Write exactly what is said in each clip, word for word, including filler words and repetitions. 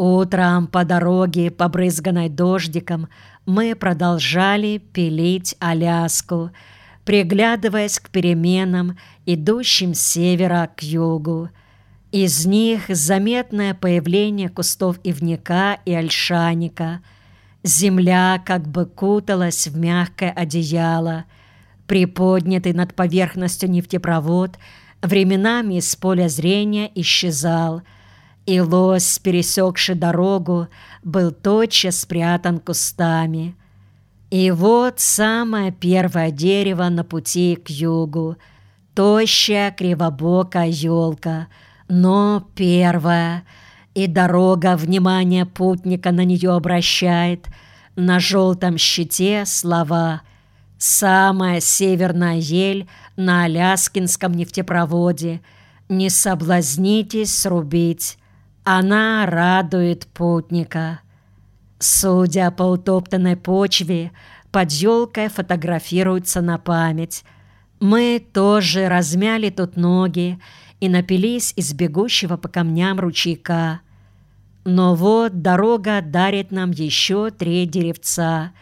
Утром по дороге, побрызганной дождиком, мы продолжали пилить Аляску, приглядываясь к переменам, идущим с севера к югу. Из них заметное появление кустов ивника и ольшаника. Земля как бы куталась в мягкое одеяло. Приподнятый над поверхностью нефтепровод временами из поля зрения исчезал, и лось, пересекший дорогу, был тотчас спрятан кустами. И вот самое первое дерево на пути к югу, тощая кривобокая елка, но первая, и дорога внимание путника на нее обращает. На желтом щите слова «Самая северная ель на Аляскинском нефтепроводе. Не соблазнитесь срубить. Она радует путника». Судя по утоптанной почве, под елкой фотографируются на память. Мы тоже размяли тут ноги и напились из бегущего по камням ручейка. Но вот дорога дарит нам еще три деревца,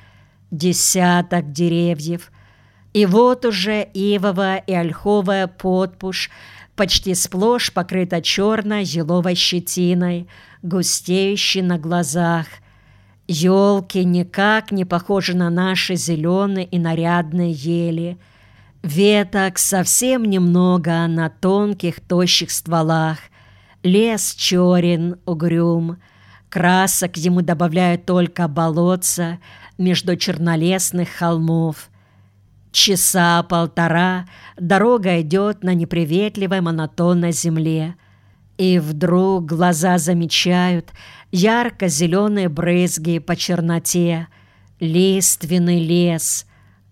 десяток деревьев. И вот уже ивовая и ольховая подпушь почти сплошь покрыта черной еловой щетиной, густеющей на глазах. Елки никак не похожи на наши зеленые и нарядные ели. Веток совсем немного на тонких, тощих стволах. Лес черен, угрюм. Красок ему добавляют только болотца между чернолесных холмов. Часа полтора дорога идет на неприветливой монотонной земле. И вдруг глаза замечают ярко-зеленые брызги по черноте, лиственный лес,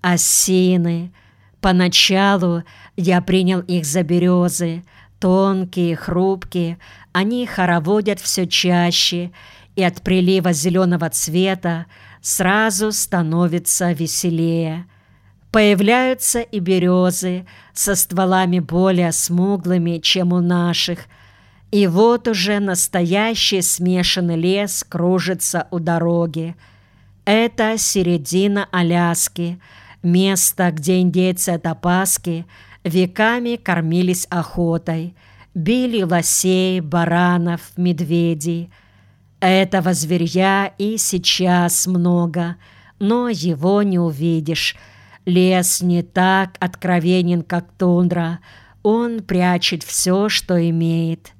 осины. Поначалу я принял их за березы, тонкие, хрупкие, они хороводят все чаще, и от прилива зеленого цвета сразу становится веселее. Появляются и березы со стволами более смуглыми, чем у наших, и вот уже настоящий смешанный лес кружится у дороги. Это середина Аляски, место, где индейцы от Опаски веками кормились охотой, били лосей, баранов, медведей. Этого зверья и сейчас много, но его не увидишь. Лес не так откровенен, как тундра, он прячет все, что имеет.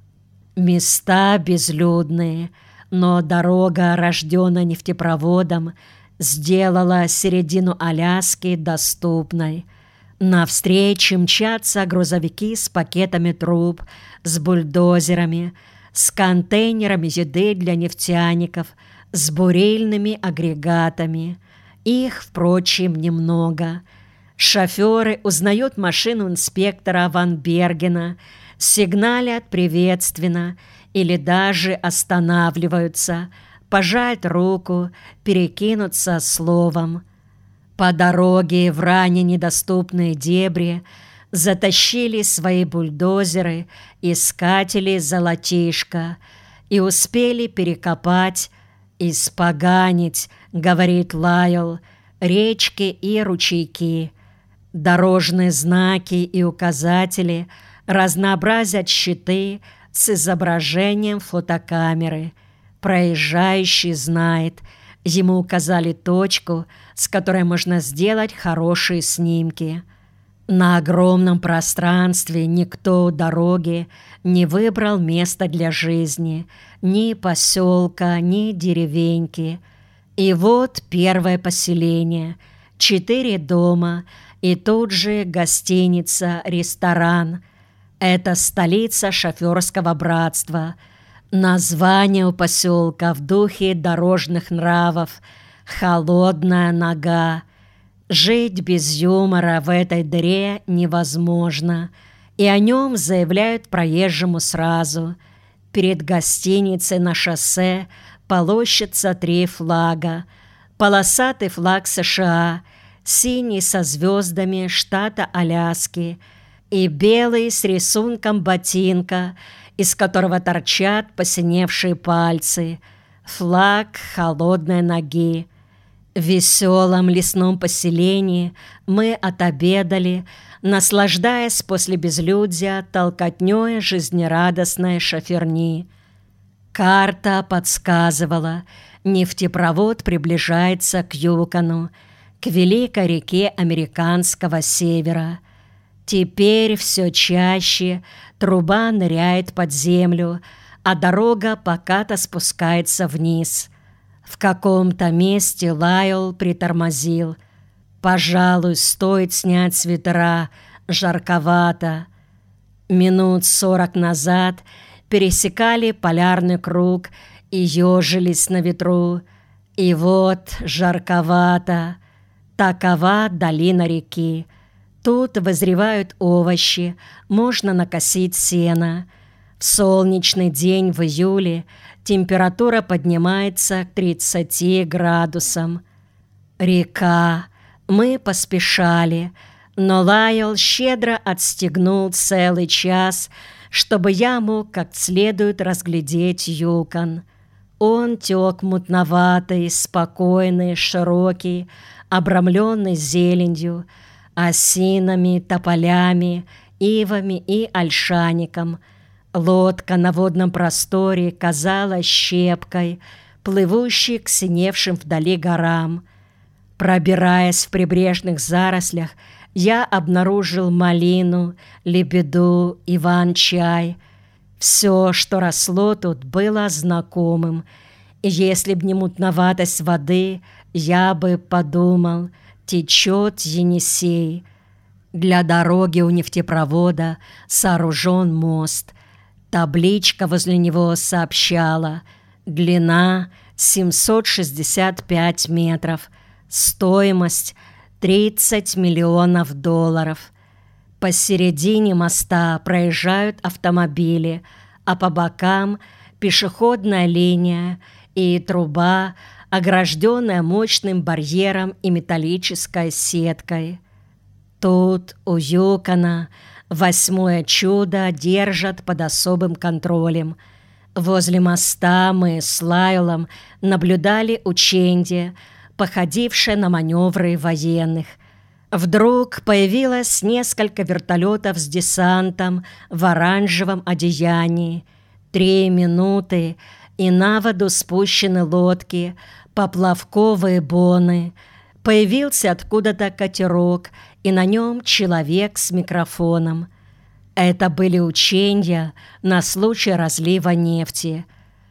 Места безлюдные, но дорога, рожденная нефтепроводом, сделала середину Аляски доступной. Навстречу мчатся грузовики с пакетами труб, с бульдозерами, с контейнерами еды для нефтяников, с бурильными агрегатами. Их, впрочем, немного. Шоферы узнают машину инспектора Ван Бергена, сигналят приветственно или даже останавливаются, пожать руку, перекинуться словом. По дороге в ранее недоступные дебри затащили свои бульдозеры искатели золотишка и успели перекопать, испоганить, говорит Лайол, речки и ручейки. Дорожные знаки и указатели разнообразят щиты с изображением фотокамеры. Проезжающий знает, ему указали точку, с которой можно сделать хорошие снимки. На огромном пространстве никто у дороги не выбрал место для жизни, ни поселка, ни деревеньки. И вот первое поселение, четыре дома и тут же гостиница, ресторан. Это столица шоферского братства. Название у поселка в духе дорожных нравов «Холодная нога». Жить без юмора в этой дыре невозможно, и о нем заявляют проезжему сразу. Перед гостиницей на шоссе полощутся три флага. Полосатый флаг США, синий со звездами штата Аляски и белый с рисунком ботинка, из которого торчат посиневшие пальцы. флаг холодной ноги. В веселом лесном поселении мы отобедали, наслаждаясь после безлюдья толкотнёй жизнерадостной шоферни. Карта подсказывала, нефтепровод приближается к Юкону, к великой реке американского севера. Теперь все чаще труба ныряет под землю, а дорога покато спускается вниз. В каком-то месте Лайол притормозил. «Пожалуй, стоит снять свитера, жарковато». Минут сорок назад пересекали полярный круг и ежились на ветру. И вот жарковато. Такова долина реки. Тут вызревают овощи, можно накосить сено. В солнечный день в июле температура поднимается к тридцати градусам. Река. Мы поспешали, но Лайол щедро отстегнул целый час, чтобы я мог как следует разглядеть Юкон. Он тек мутноватый, спокойный, широкий, обрамленный зеленью, осинами, тополями, ивами и ольшаником. Лодка на водном просторе казалась щепкой, плывущей к синевшим вдали горам. Пробираясь в прибрежных зарослях, я обнаружил малину, лебеду, иван-чай. Все, что росло тут, было знакомым. И если б не мутноватость воды, я бы подумал, течет Енисей. Для дороги у нефтепровода сооружен мост. Табличка возле него сообщала: длина семьсот шестьдесят пять метров, стоимость тридцать миллионов долларов. Посередине моста проезжают автомобили, а по бокам пешеходная линия и труба, огражденная мощным барьером и металлической сеткой. Тут, у Юкона, восьмое чудо держат под особым контролем. Возле моста мы с Лайлом наблюдали ученье, походившее на маневры военных. Вдруг появилось несколько вертолетов с десантом в оранжевом одеянии. Три минуты, и на воду спущены лодки, поплавковые боны. Появился откуда-то катерок, и на нем человек с микрофоном. Это были учения на случай разлива нефти.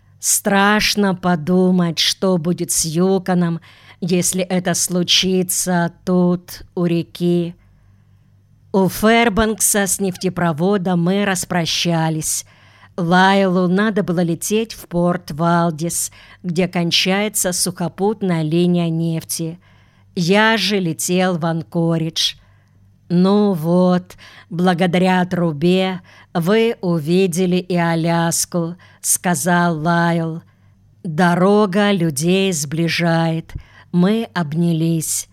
Страшно подумать, что будет с Юконом, если это случится тут, у реки. У Фэрбанкса с нефтепроводом мы распрощались. Лайлу надо было лететь в порт Валдис, где кончается сухопутная линия нефти. Я же летел в Анкоридж. «Ну вот, благодаря трубе вы увидели и Аляску», — сказал Лайл. «Дорога людей сближает». Мы обнялись.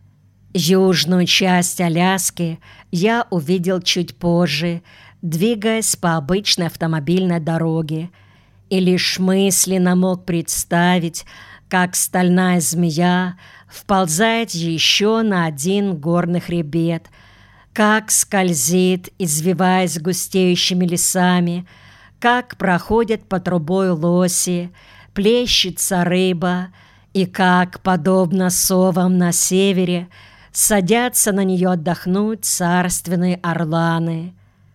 Южную часть Аляски я увидел чуть позже, двигаясь по обычной автомобильной дороге, и лишь мысленно мог представить, как стальная змея вползает еще на один горный хребет, как скользит, извиваясь густеющими лесами, как проходят по трубой лоси, плещется рыба, и как, подобно совам на севере, садятся на нее отдохнуть царственные орланы.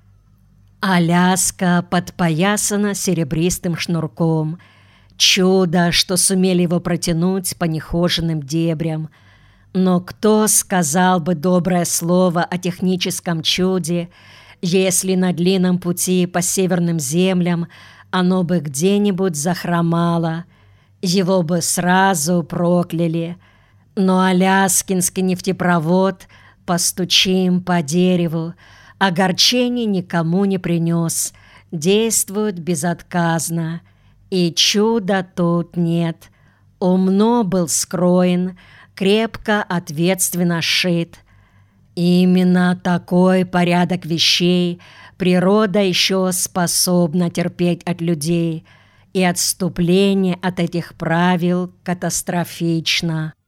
Аляска подпоясана серебристым шнурком. Чудо, что сумели его протянуть по нехоженным дебрям. Но кто сказал бы доброе слово о техническом чуде, если на длинном пути по северным землям оно бы где-нибудь захромало? Его бы сразу прокляли. Но аляскинский нефтепровод, постучим по дереву, огорчений никому не принес, действует безотказно. И чуда тут нет. Умно был скроен, крепко, ответственно сшит. Именно такой порядок вещей природа еще способна терпеть от людей, и отступление от этих правил катастрофично.